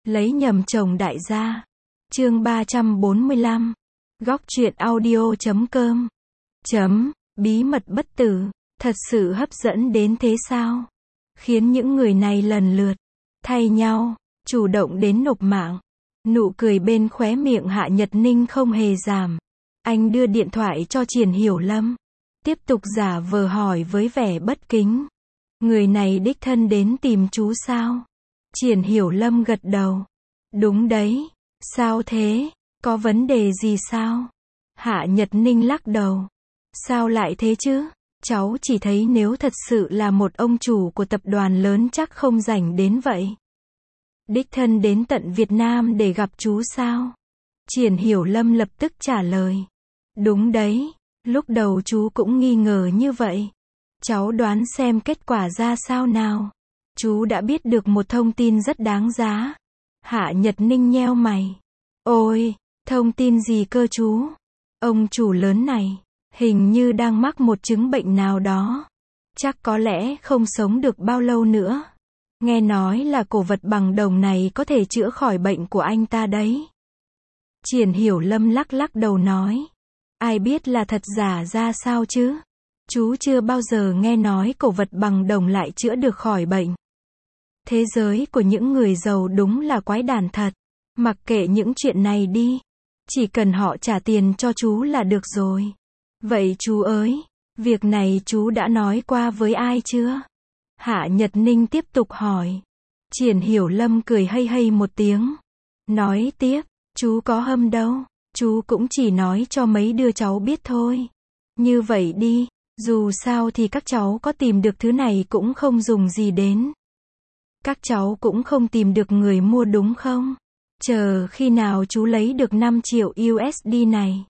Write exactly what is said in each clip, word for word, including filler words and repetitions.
Lấy nhầm chồng đại gia. Chương ba trăm bốn mươi lăm. Góc truyện audio chấm com. Chấm, bí mật bất tử, thật sự hấp dẫn đến thế sao? Khiến những người này lần lượt, thay nhau, chủ động đến nộp mạng. Nụ cười bên khóe miệng Hạ Nhật Ninh không hề giảm. Anh đưa điện thoại cho Triển Hiểu Lâm. Tiếp tục giả vờ hỏi với vẻ bất kính. Người này đích thân đến tìm chú sao? Triển Hiểu Lâm gật đầu. Đúng đấy. Sao thế? Có vấn đề gì sao? Hạ Nhật Ninh lắc đầu. Sao lại thế chứ? Cháu chỉ thấy nếu thật sự là một ông chủ của tập đoàn lớn chắc không rảnh đến vậy. Đích thân đến tận Việt Nam để gặp chú sao? Triển Hiểu Lâm lập tức trả lời. Đúng đấy. Lúc đầu chú cũng nghi ngờ như vậy. Cháu đoán xem kết quả ra sao nào. Chú đã biết được một thông tin rất đáng giá. Hạ Nhật Ninh nheo mày. Ôi, thông tin gì cơ chú? Ông chủ lớn này, hình như đang mắc một chứng bệnh nào đó. Chắc có lẽ không sống được bao lâu nữa. Nghe nói là cổ vật bằng đồng này có thể chữa khỏi bệnh của anh ta đấy. Triển Hiểu Lâm lắc lắc đầu nói. Ai biết là thật giả ra sao chứ? Chú chưa bao giờ nghe nói cổ vật bằng đồng lại chữa được khỏi bệnh. Thế giới của những người giàu đúng là quái đản thật. Mặc kệ những chuyện này đi. Chỉ cần họ trả tiền cho chú là được rồi. Vậy chú ơi, việc này chú đã nói qua với ai chưa? Hạ Nhật Ninh tiếp tục hỏi. Triển Hiểu Lâm cười hây hây một tiếng. Nói tiếp, chú có hâm đâu. Chú cũng chỉ nói cho mấy đứa cháu biết thôi. Như vậy đi, dù sao thì các cháu có tìm được thứ này cũng không dùng gì đến. Các cháu cũng không tìm được người mua đúng không? Chờ khi nào chú lấy được năm triệu u ét đê này.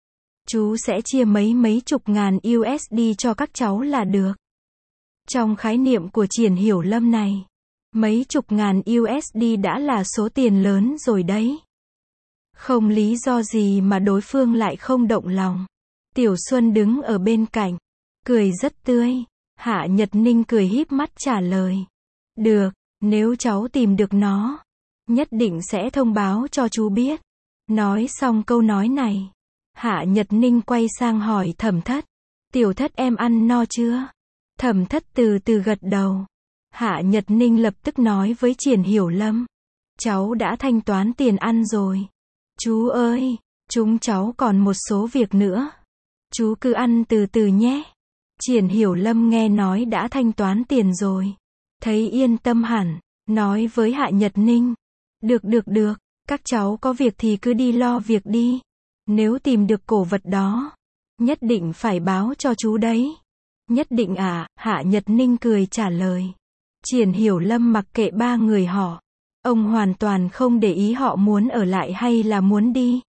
Chú sẽ chia mấy mấy chục ngàn u ét đê cho các cháu là được. Trong khái niệm của Triển Hiểu Lâm này, mấy chục ngàn u ét đê đã là số tiền lớn rồi đấy. Không lý do gì mà đối phương lại không động lòng. Tiểu Xuân đứng ở bên cạnh, cười rất tươi. Hạ Nhật Ninh cười híp mắt trả lời. Được, nếu cháu tìm được nó, nhất định sẽ thông báo cho chú biết. Nói xong câu nói này, Hạ Nhật Ninh quay sang hỏi Thẩm Thất. Tiểu Thất em ăn no chưa? Thẩm Thất từ từ gật đầu. Hạ Nhật Ninh lập tức nói với Triển Hiểu Lâm. Cháu đã thanh toán tiền ăn rồi. Chú ơi, chúng cháu còn một số việc nữa. Chú cứ ăn từ từ nhé. Triển Hiểu Lâm nghe nói đã thanh toán tiền rồi. Thấy yên tâm hẳn, nói với Hạ Nhật Ninh. Được được được, các cháu có việc thì cứ đi lo việc đi. Nếu tìm được cổ vật đó, nhất định phải báo cho chú đấy. Nhất định à, Hạ Nhật Ninh cười trả lời. Triển Hiểu Lâm mặc kệ ba người họ. Ông hoàn toàn không để ý họ muốn ở lại hay là muốn đi.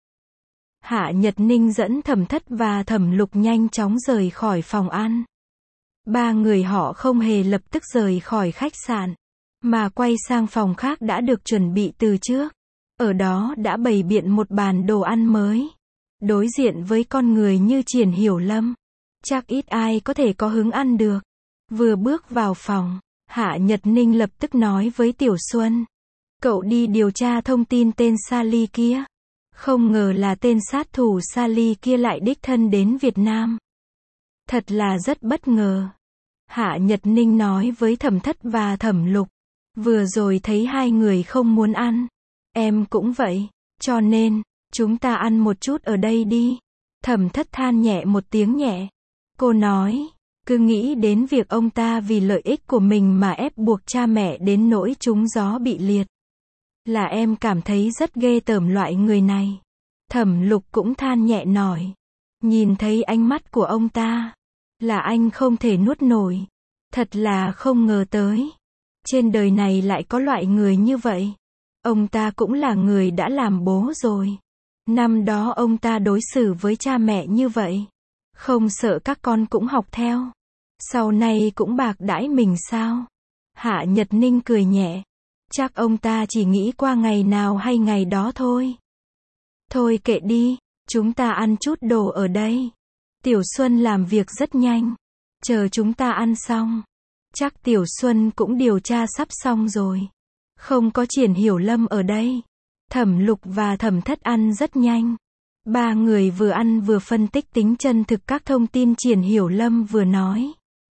Hạ Nhật Ninh dẫn Thẩm Thất và Thẩm Lục nhanh chóng rời khỏi phòng ăn. Ba người họ không hề lập tức rời khỏi khách sạn, mà quay sang phòng khác đã được chuẩn bị từ trước. Ở đó đã bày biện một bàn đồ ăn mới. Đối diện với con người như Triển Hiểu Lâm, chắc ít ai có thể có hứng ăn được. Vừa bước vào phòng, Hạ Nhật Ninh lập tức nói với Tiểu Xuân. Cậu đi điều tra thông tin tên Sally kia. Không ngờ là tên sát thủ Sally kia lại đích thân đến Việt Nam. Thật là rất bất ngờ. Hạ Nhật Ninh nói với Thẩm Thất và Thẩm Lục. Vừa rồi thấy hai người không muốn ăn. Em cũng vậy. Cho nên, chúng ta ăn một chút ở đây đi. Thẩm Thất than nhẹ một tiếng nhẹ. Cô nói, cứ nghĩ đến việc ông ta vì lợi ích của mình mà ép buộc cha mẹ đến nỗi trúng gió bị liệt. Là em cảm thấy rất ghê tởm loại người này. Thẩm Lục cũng than nhẹ nổi. Nhìn thấy ánh mắt của ông ta, là anh không thể nuốt nổi. Thật là không ngờ tới. Trên đời này lại có loại người như vậy. Ông ta cũng là người đã làm bố rồi. Năm đó ông ta đối xử với cha mẹ như vậy. Không sợ các con cũng học theo. Sau này cũng bạc đãi mình sao? Hạ Nhật Ninh cười nhẹ. Chắc ông ta chỉ nghĩ qua ngày nào hay ngày đó thôi. Thôi kệ đi, chúng ta ăn chút đồ ở đây. Tiểu Xuân làm việc rất nhanh. Chờ chúng ta ăn xong. Chắc Tiểu Xuân cũng điều tra sắp xong rồi. Không có Triển Hiểu Lâm ở đây. Thẩm Lục và Thẩm Thất ăn rất nhanh. Ba người vừa ăn vừa phân tích tính chân thực các thông tin Triển Hiểu Lâm vừa nói.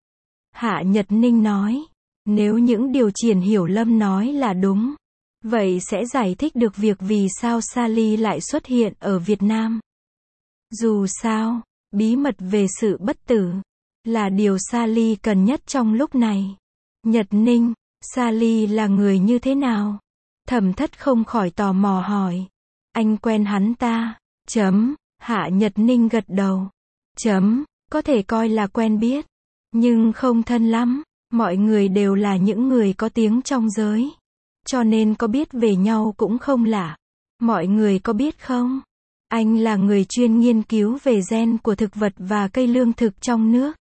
Hạ Nhật Ninh nói, nếu những điều Triển Hiểu Lâm nói là đúng, vậy sẽ giải thích được việc vì sao Sally lại xuất hiện ở Việt Nam. Dù sao, bí mật về sự bất tử là điều Sally cần nhất trong lúc này. Nhật Ninh, Sally là người như thế nào? Thẩm Thất không khỏi tò mò hỏi. Anh quen hắn ta. Chấm, Hạ Nhật Ninh gật đầu. Chấm, có thể coi là quen biết, nhưng không thân lắm. Mọi người đều là những người có tiếng trong giới, cho nên có biết về nhau cũng không lạ. Mọi người có biết không? Anh là người chuyên nghiên cứu về gen của thực vật và cây lương thực trong nước.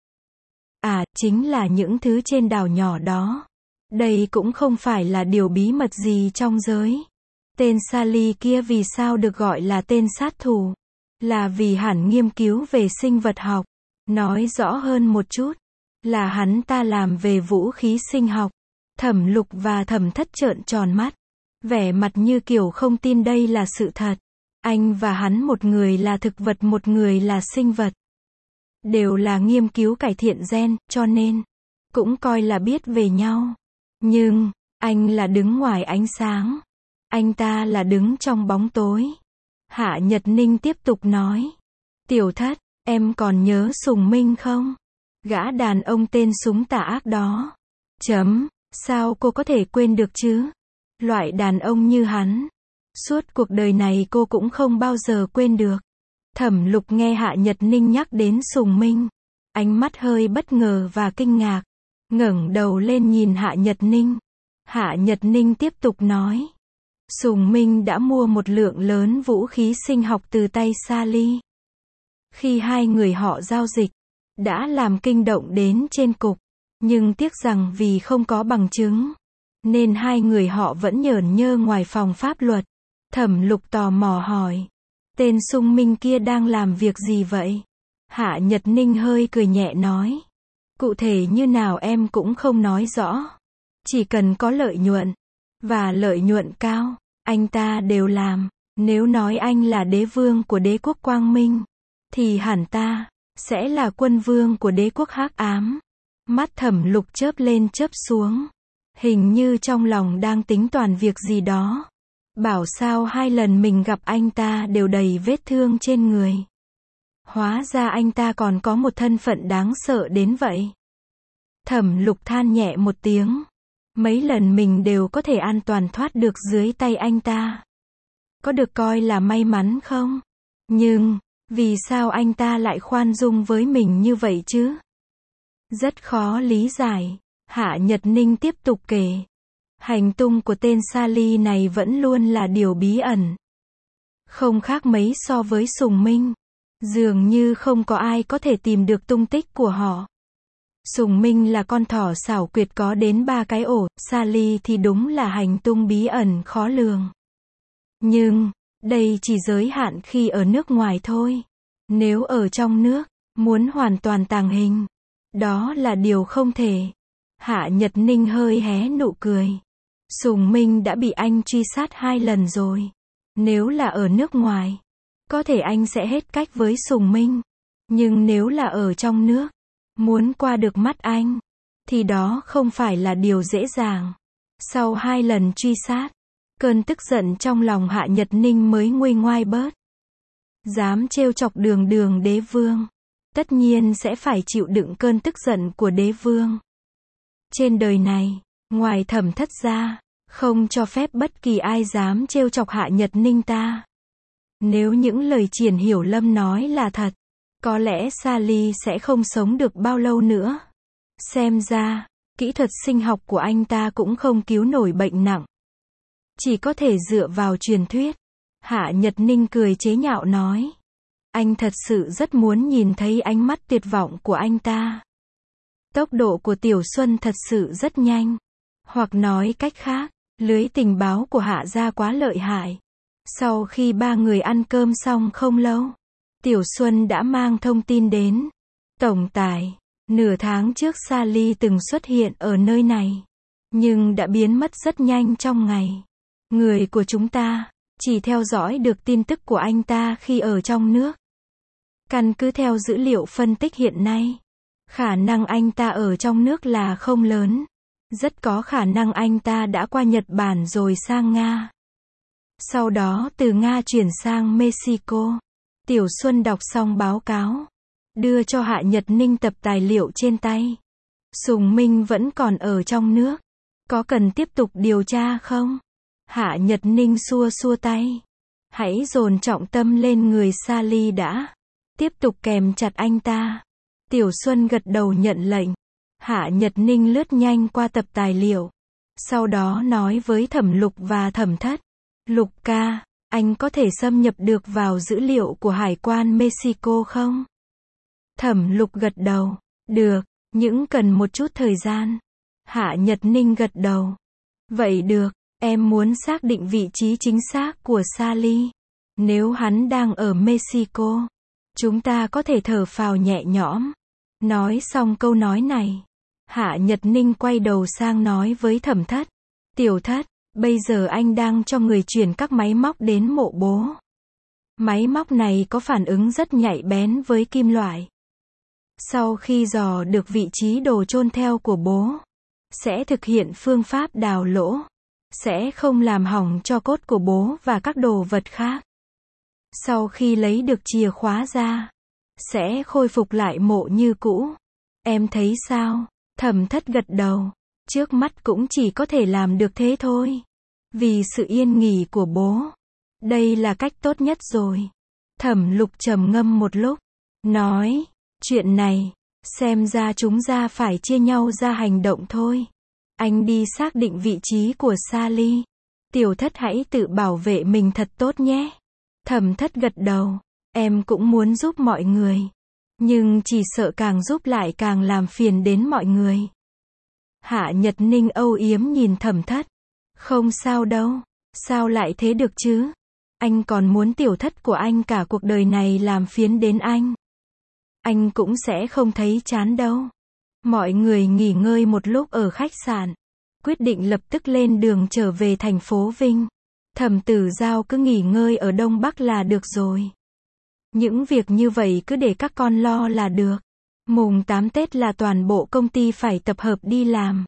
À, chính là những thứ trên đảo nhỏ đó. Đây cũng không phải là điều bí mật gì trong giới. Tên Sally kia vì sao được gọi là tên sát thủ? Là vì hắn nghiên cứu về sinh vật học. Nói rõ hơn một chút, là hắn ta làm về vũ khí sinh học. Thẩm Lục và Thẩm Thất trợn tròn mắt, vẻ mặt như kiểu không tin đây là sự thật. Anh và hắn, một người là thực vật, một người là sinh vật, đều là nghiên cứu cải thiện gen, cho nên cũng coi là biết về nhau. Nhưng anh là đứng ngoài ánh sáng, anh ta là đứng trong bóng tối. Hạ Nhật Ninh tiếp tục nói. Tiểu Thất, em còn nhớ Sùng Minh không? Gã đàn ông tên súng tà ác đó. Chấm, sao cô có thể quên được chứ? Loại đàn ông như hắn, suốt cuộc đời này cô cũng không bao giờ quên được. Thẩm Lục nghe Hạ Nhật Ninh nhắc đến Sùng Minh, ánh mắt hơi bất ngờ và kinh ngạc, ngẩng đầu lên nhìn Hạ Nhật Ninh. Hạ Nhật Ninh tiếp tục nói. Sùng Minh đã mua một lượng lớn vũ khí sinh học từ tay Sally. Khi hai người họ giao dịch, đã làm kinh động đến trên cục, nhưng tiếc rằng vì không có bằng chứng, nên hai người họ vẫn nhởn nhơ ngoài phòng pháp luật. Thẩm Lục tò mò hỏi. Tên Sùng Minh kia đang làm việc gì vậy? Hạ Nhật Ninh hơi cười nhẹ nói. Cụ thể như nào em cũng không nói rõ. Chỉ cần có lợi nhuận, và lợi nhuận cao, anh ta đều làm. Nếu nói anh là đế vương của đế quốc quang minh, thì hẳn ta sẽ là quân vương của đế quốc hắc ám. Mắt Thẩm Lục chớp lên chớp xuống, hình như trong lòng đang tính toán việc gì đó. Bảo sao hai lần mình gặp anh ta đều đầy vết thương trên người. Hóa ra anh ta còn có một thân phận đáng sợ đến vậy. Thẩm Lục than nhẹ một tiếng. Mấy lần mình đều có thể an toàn thoát được dưới tay anh ta, có được coi là may mắn không? Nhưng vì sao anh ta lại khoan dung với mình như vậy chứ? Rất khó lý giải. Hạ Nhật Ninh tiếp tục kể. Hành tung của tên Sally này vẫn luôn là điều bí ẩn, không khác mấy so với Sùng Minh. Dường như không có ai có thể tìm được tung tích của họ. Sùng Minh là con thỏ xảo quyệt có đến ba cái ổ, Sally thì đúng là hành tung bí ẩn khó lường. Nhưng đây chỉ giới hạn khi ở nước ngoài thôi. Nếu ở trong nước, muốn hoàn toàn tàng hình, đó là điều không thể. Hạ Nhật Ninh hơi hé nụ cười. Sùng Minh đã bị anh truy sát hai lần rồi. Nếu là ở nước ngoài, có thể anh sẽ hết cách với Sùng Minh. Nhưng nếu là ở trong nước, muốn qua được mắt anh, thì đó không phải là điều dễ dàng. Sau hai lần truy sát, cơn tức giận trong lòng Hạ Nhật Ninh mới nguôi ngoai bớt. Dám trêu chọc đường đường đế vương, tất nhiên sẽ phải chịu đựng cơn tức giận của đế vương. Trên đời này, ngoài Thẩm Thất ra, không cho phép bất kỳ ai dám trêu chọc Hạ Nhật Ninh ta. Nếu những lời Triển Hiểu Lâm nói là thật, có lẽ Sally sẽ không sống được bao lâu nữa. Xem ra, kỹ thuật sinh học của anh ta cũng không cứu nổi bệnh nặng. Chỉ có thể dựa vào truyền thuyết. Hạ Nhật Ninh cười chế nhạo nói. Anh thật sự rất muốn nhìn thấy ánh mắt tuyệt vọng của anh ta. Tốc độ của Tiểu Xuân thật sự rất nhanh. Hoặc nói cách khác, lưới tình báo của Hạ gia quá lợi hại. Sau khi ba người ăn cơm xong không lâu, Tiểu Xuân đã mang thông tin đến. Tổng tài, nửa tháng trước Sally từng xuất hiện ở nơi này. nhưng đã biến mất rất nhanh trong ngày. Người của chúng ta chỉ theo dõi được tin tức của anh ta khi ở trong nước. Căn cứ theo dữ liệu phân tích hiện nay, khả năng anh ta ở trong nước là không lớn. Rất có khả năng anh ta đã qua Nhật Bản rồi sang Nga. Sau đó từ Nga chuyển sang Mexico. Tiểu Xuân đọc xong báo cáo, đưa cho Hạ Nhật Ninh tập tài liệu trên tay. Sùng Minh vẫn còn ở trong nước. Có cần tiếp tục điều tra không? Hạ Nhật Ninh xua xua tay. Hãy dồn trọng tâm lên người Sally đã. Tiếp tục kèm chặt anh ta. Tiểu Xuân gật đầu nhận lệnh. Hạ Nhật Ninh lướt nhanh qua tập tài liệu. Sau đó nói với Thẩm Lục và Thẩm Thất. Lục ca, anh có thể xâm nhập được vào dữ liệu của Hải quan Mexico không? Thẩm Lục gật đầu. Được, nhưng cần một chút thời gian. Hạ Nhật Ninh gật đầu. Vậy được, em muốn xác định vị trí chính xác của Sally. Nếu hắn đang ở Mexico, chúng ta có thể thở phào nhẹ nhõm. Nói xong câu nói này, Hạ Nhật Ninh quay đầu sang nói với Thẩm Thất. Tiểu Thất, bây giờ anh đang cho người chuyển các máy móc đến mộ bố. Máy móc này có phản ứng rất nhạy bén với kim loại. Sau khi dò được vị trí đồ chôn theo của bố, sẽ thực hiện phương pháp đào lỗ. Sẽ không làm hỏng tro cốt của bố và các đồ vật khác. Sau khi lấy được chìa khóa ra, sẽ khôi phục lại mộ như cũ. Em thấy sao? Thẩm Thất gật đầu. Trước mắt cũng chỉ có thể làm được thế thôi. Vì sự yên nghỉ của bố. Đây là cách tốt nhất rồi. Thẩm Lục trầm ngâm một lúc. Nói, chuyện này, xem ra chúng ta phải chia nhau ra hành động thôi. Anh đi xác định vị trí của Sally. Tiểu Thất hãy tự bảo vệ mình thật tốt nhé. Thẩm Thất gật đầu. Em cũng muốn giúp mọi người. Nhưng chỉ sợ càng giúp lại càng làm phiền đến mọi người. Hạ Nhật Ninh âu yếm nhìn Thẩm Thất. Không sao đâu. Sao lại thế được chứ? Anh còn muốn Tiểu Thất của anh cả cuộc đời này làm phiền đến anh. Anh cũng sẽ không thấy chán đâu. Mọi người nghỉ ngơi một lúc ở khách sạn. Quyết định lập tức lên đường trở về thành phố Vinh. Thẩm Tử Giao cứ nghỉ ngơi ở Đông Bắc là được rồi. Những việc như vậy cứ để các con lo là được. Mùng tám Tết là toàn bộ công ty phải tập hợp đi làm.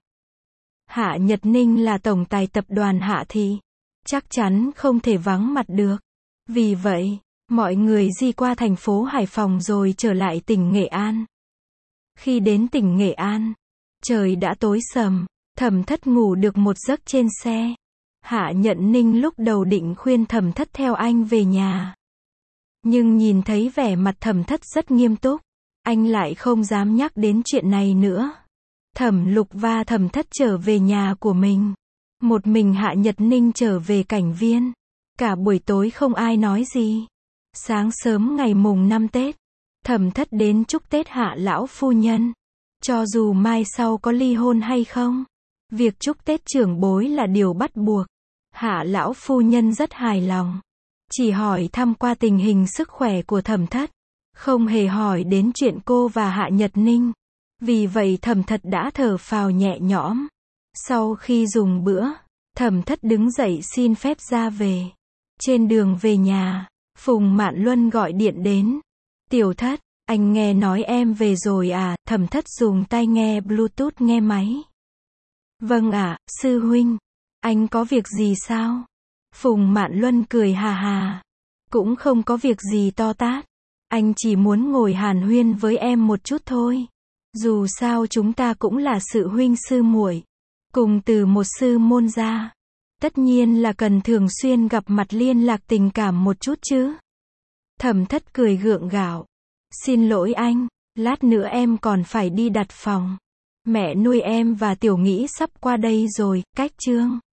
Hạ Nhật Ninh là tổng tài tập đoàn Hạ Thị. Chắc chắn không thể vắng mặt được. Vì vậy, mọi người di qua thành phố Hải Phòng rồi trở lại tỉnh Nghệ An. Khi đến tỉnh Nghệ An, trời đã tối sầm. Thẩm Thất ngủ được một giấc trên xe. Hạ Nhật Ninh lúc đầu định khuyên Thẩm Thất theo anh về nhà. Nhưng nhìn thấy vẻ mặt Thẩm Thất rất nghiêm túc, anh lại không dám nhắc đến chuyện này nữa. Thẩm Lục và Thẩm Thất trở về nhà của mình. Một mình Hạ Nhật Ninh trở về cảnh viên. Cả buổi tối không ai nói gì. Sáng sớm ngày mùng năm Tết, Thẩm Thất đến chúc Tết Hạ lão phu nhân. Cho dù mai sau có ly hôn hay không, việc chúc Tết trưởng bối là điều bắt buộc. Hạ lão phu nhân rất hài lòng. Chỉ hỏi thăm qua tình hình sức khỏe của Thẩm Thất. Không hề hỏi đến chuyện cô và Hạ Nhật Ninh. Vì vậy Thẩm Thất đã thở phào nhẹ nhõm. Sau khi dùng bữa, Thẩm Thất đứng dậy xin phép ra về. Trên đường về nhà, Phùng Mạn Luân gọi điện đến. Tiểu Thất, anh nghe nói em về rồi à? Thẩm Thất dùng tai nghe Bluetooth nghe máy. Vâng ạ, sư huynh. Anh có việc gì sao? Phùng Mạn Luân cười hà hà. Cũng không có việc gì to tát. Anh chỉ muốn ngồi hàn huyên với em một chút thôi. Dù sao chúng ta cũng là sự huynh sư muội, cùng từ một sư môn ra. Tất nhiên là cần thường xuyên gặp mặt liên lạc tình cảm một chút chứ. Thẩm Thất cười gượng gạo. Xin lỗi anh, lát nữa em còn phải đi đặt phòng. Mẹ nuôi em và Tiểu Nghĩ sắp qua đây rồi, cách chương.